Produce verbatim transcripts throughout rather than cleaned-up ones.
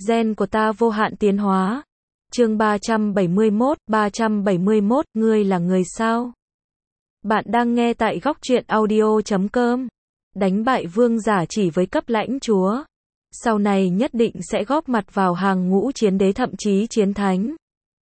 Gen của ta vô hạn tiến hóa. Chương ba trăm bảy mươi mốt, ba trăm bảy mươi mốt, ngươi là người sao? Bạn đang nghe tại góc truyện audio chấm com. Đánh bại vương giả chỉ với cấp lãnh chúa. Sau này nhất định sẽ góp mặt vào hàng ngũ chiến đế thậm chí chiến thánh.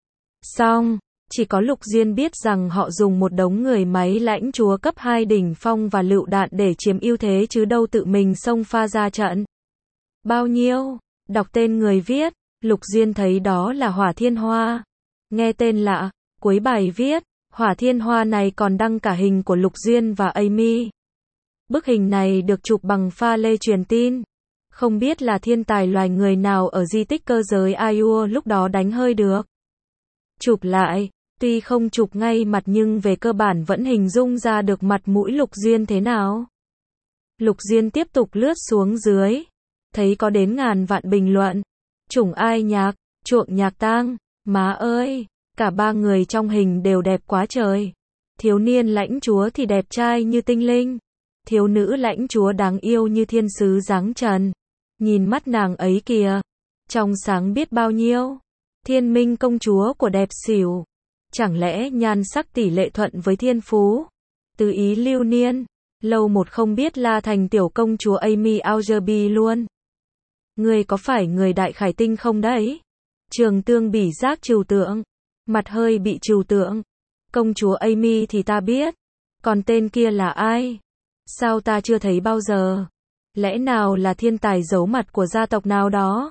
Xong, chỉ có Lục Diên biết rằng họ dùng một đống người máy lãnh chúa cấp hai đỉnh phong và lựu đạn để chiếm ưu thế chứ đâu tự mình xông pha ra trận. Bao nhiêu? Đọc tên người viết, Lục Diên thấy đó là Hỏa Thiên Hoa. Nghe tên lạ, cuối bài viết, Hỏa Thiên Hoa này còn đăng cả hình của Lục Diên và Amy. Bức hình này được chụp bằng pha lê truyền tin. Không biết là thiên tài loài người nào ở di tích cơ giới Aiur lúc đó đánh hơi được. Chụp lại, tuy không chụp ngay mặt nhưng về cơ bản vẫn hình dung ra được mặt mũi Lục Diên thế nào. Lục Diên tiếp tục lướt xuống dưới. Thấy có đến ngàn vạn bình luận. Chủng ai nhạc, chuộng nhạc tang, má ơi, cả ba người trong hình đều đẹp quá trời. Thiếu niên lãnh chúa thì đẹp trai như tinh linh. Thiếu nữ lãnh chúa đáng yêu như thiên sứ dáng trần. Nhìn mắt nàng ấy kìa, trong sáng biết bao nhiêu. Thiên minh công chúa của đẹp xỉu. Chẳng lẽ nhan sắc tỷ lệ thuận với thiên phú? Tứ ý lưu niên, lâu một không biết la thành tiểu công chúa Amy Augerby luôn. Người có phải người đại khải tinh không đấy? Trường tương bỉ giác trừu tượng. Mặt hơi bị trừu tượng. Công chúa Amy thì ta biết. Còn tên kia là ai? Sao ta chưa thấy bao giờ? Lẽ nào là thiên tài giấu mặt của gia tộc nào đó?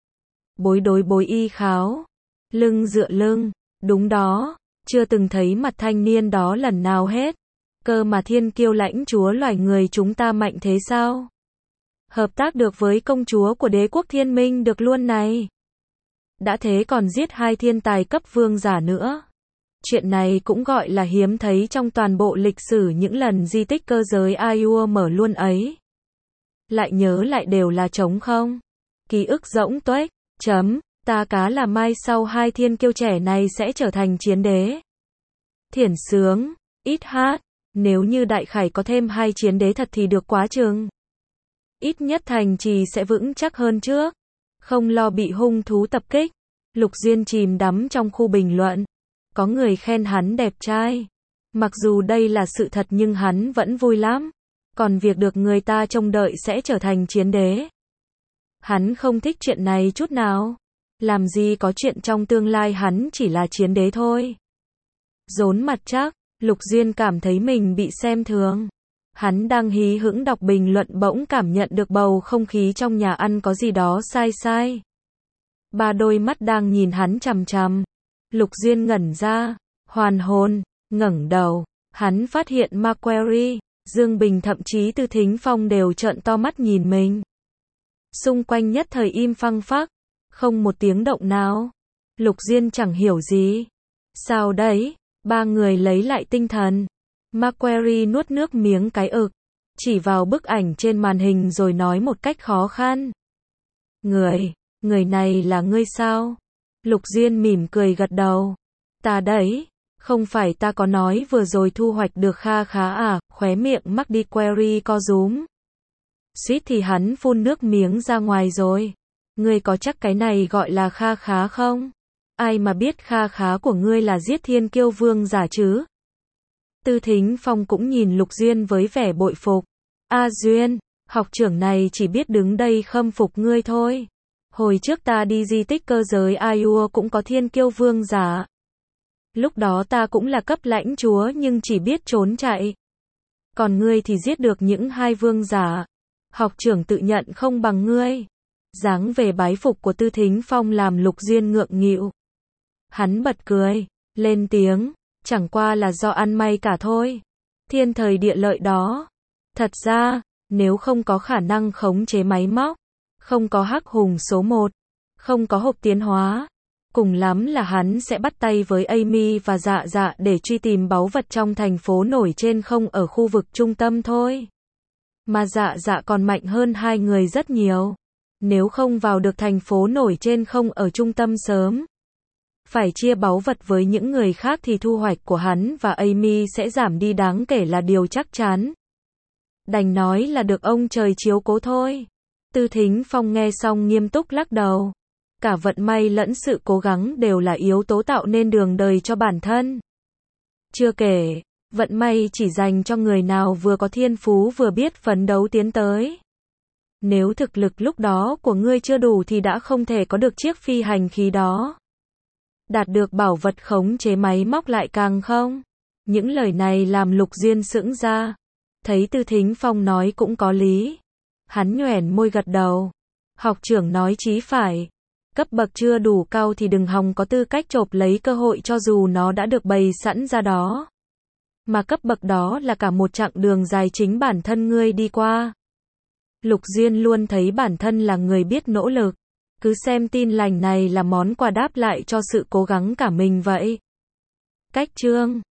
Bối đối bối y kháo. Lưng dựa lưng. Đúng đó. Chưa từng thấy mặt thanh niên đó lần nào hết. Cơ mà thiên kiêu lãnh chúa loài người chúng ta mạnh thế sao? Hợp tác được với công chúa của đế quốc thiên minh được luôn này. Đã thế còn giết hai thiên tài cấp vương giả nữa. Chuyện này cũng gọi là hiếm thấy trong toàn bộ lịch sử những lần di tích cơ giới Aiur mở luôn ấy. Lại nhớ lại đều là trống không. Ký ức rỗng tuếch. Chấm, ta cá là mai sau hai thiên kiêu trẻ này sẽ trở thành chiến đế. Thiển sướng, ít hát, nếu như đại khải có thêm hai chiến đế thật thì được quá chừng. Ít nhất thành trì sẽ vững chắc hơn trước. Không lo bị hung thú tập kích. Lục Diên chìm đắm trong khu bình luận. Có người khen hắn đẹp trai. Mặc dù đây là sự thật nhưng hắn vẫn vui lắm. Còn việc được người ta trông đợi sẽ trở thành chiến đế. Hắn không thích chuyện này chút nào. Làm gì có chuyện trong tương lai hắn chỉ là chiến đế thôi. Rốn mặt chắc, Lục Diên cảm thấy mình bị xem thường. Hắn đang hí hửng đọc bình luận bỗng cảm nhận được bầu không khí trong nhà ăn có gì đó sai sai. Ba đôi mắt đang nhìn hắn chằm chằm. Lục Diên ngẩn ra, hoàn hồn, ngẩng đầu. Hắn phát hiện Macquarie, Dương Bình thậm chí Tư Thính Phong đều trợn to mắt nhìn mình. Xung quanh nhất thời im phăng phắc, không một tiếng động nào. Lục Diên chẳng hiểu gì. Sao đấy? Ba người lấy lại tinh thần. Macquarie nuốt nước miếng cái ực, chỉ vào bức ảnh trên màn hình rồi nói một cách khó khăn. Người, người này là ngươi sao? Lục Diên mỉm cười gật đầu. Ta đấy, không phải ta có nói vừa rồi thu hoạch được kha khá à, khóe miệng Macquarie co rúm. Suýt thì hắn phun nước miếng ra ngoài rồi. Ngươi có chắc cái này gọi là kha khá không? Ai mà biết kha khá của ngươi là giết thiên kiêu vương giả chứ? Tư Thính Phong cũng nhìn Lục Diên với vẻ bội phục. A Duyên, học trưởng này chỉ biết đứng đây khâm phục ngươi thôi. Hồi trước ta đi di tích cơ giới Aiur cũng có thiên kiêu vương giả. Lúc đó ta cũng là cấp lãnh chúa nhưng chỉ biết trốn chạy. Còn ngươi thì giết được những hai vương giả. Học trưởng tự nhận không bằng ngươi. Dáng vẻ bái phục của Tư Thính Phong làm Lục Diên ngượng nghịu. Hắn bật cười, lên tiếng. Chẳng qua là do ăn may cả thôi. Thiên thời địa lợi đó. Thật ra, nếu không có khả năng khống chế máy móc, không có hắc hùng số một, không có hộp tiến hóa, cùng lắm là hắn sẽ bắt tay với Amy và Dạ Dạ để truy tìm báu vật trong thành phố nổi trên không ở khu vực trung tâm thôi. Mà Dạ Dạ còn mạnh hơn hai người rất nhiều. Nếu không vào được thành phố nổi trên không ở trung tâm sớm, phải chia báu vật với những người khác thì thu hoạch của hắn và Amy sẽ giảm đi đáng kể là điều chắc chắn. Đành nói là được ông trời chiếu cố thôi. Tư Thính Phong nghe xong nghiêm túc lắc đầu. Cả vận may lẫn sự cố gắng đều là yếu tố tạo nên đường đời cho bản thân. Chưa kể, vận may chỉ dành cho người nào vừa có thiên phú vừa biết phấn đấu tiến tới. Nếu thực lực lúc đó của ngươi chưa đủ thì đã không thể có được chiếc phi hành khí đó. Đạt được bảo vật khống chế máy móc lại càng không. Những lời này làm Lục Duyên sững ra. Thấy Tư Thính Phong nói cũng có lý. Hắn nhoẻn môi gật đầu. Học trưởng nói chí phải. Cấp bậc chưa đủ cao thì đừng hòng có tư cách chộp lấy cơ hội cho dù nó đã được bày sẵn ra đó. Mà cấp bậc đó là cả một chặng đường dài chính bản thân ngươi đi qua. Lục Duyên luôn thấy bản thân là người biết nỗ lực. Cứ xem tin lành này là món quà đáp lại cho sự cố gắng cả mình vậy. Cách chương